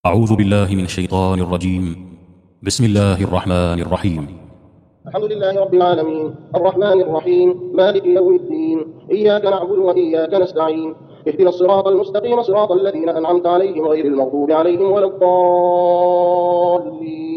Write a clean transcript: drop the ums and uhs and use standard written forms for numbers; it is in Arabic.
أعوذ بالله من الشيطان الرجيم. بسم الله الرحمن الرحيم. الحمد لله رب العالمين الرحمن الرحيم مالك يوم الدين إياك نعبد وإياك نستعين اهدنا الصراط المستقيم صراط الذين أنعمت عليهم غير المغضوب عليهم ولا الضالين